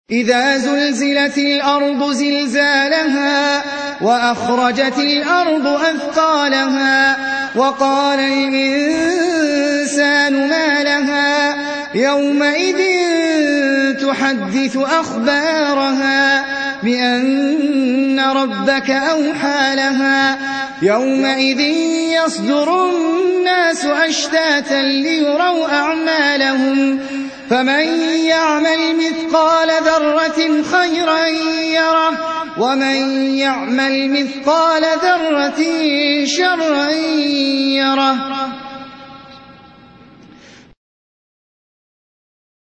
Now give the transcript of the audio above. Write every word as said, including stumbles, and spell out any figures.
إذا زلزلت الأرض زلزالها وأخرجت الأرض أثقالها وقال الإنسان ما لها يومئذ تحدث أخبارها بأن ربك أوحى لها يومئذ يصدر الناس أشتاتا ليروا أعمالهم فمن يعمل مثقال ذرة خيرا يره ومن يعمل مثقال ذرة شرا يره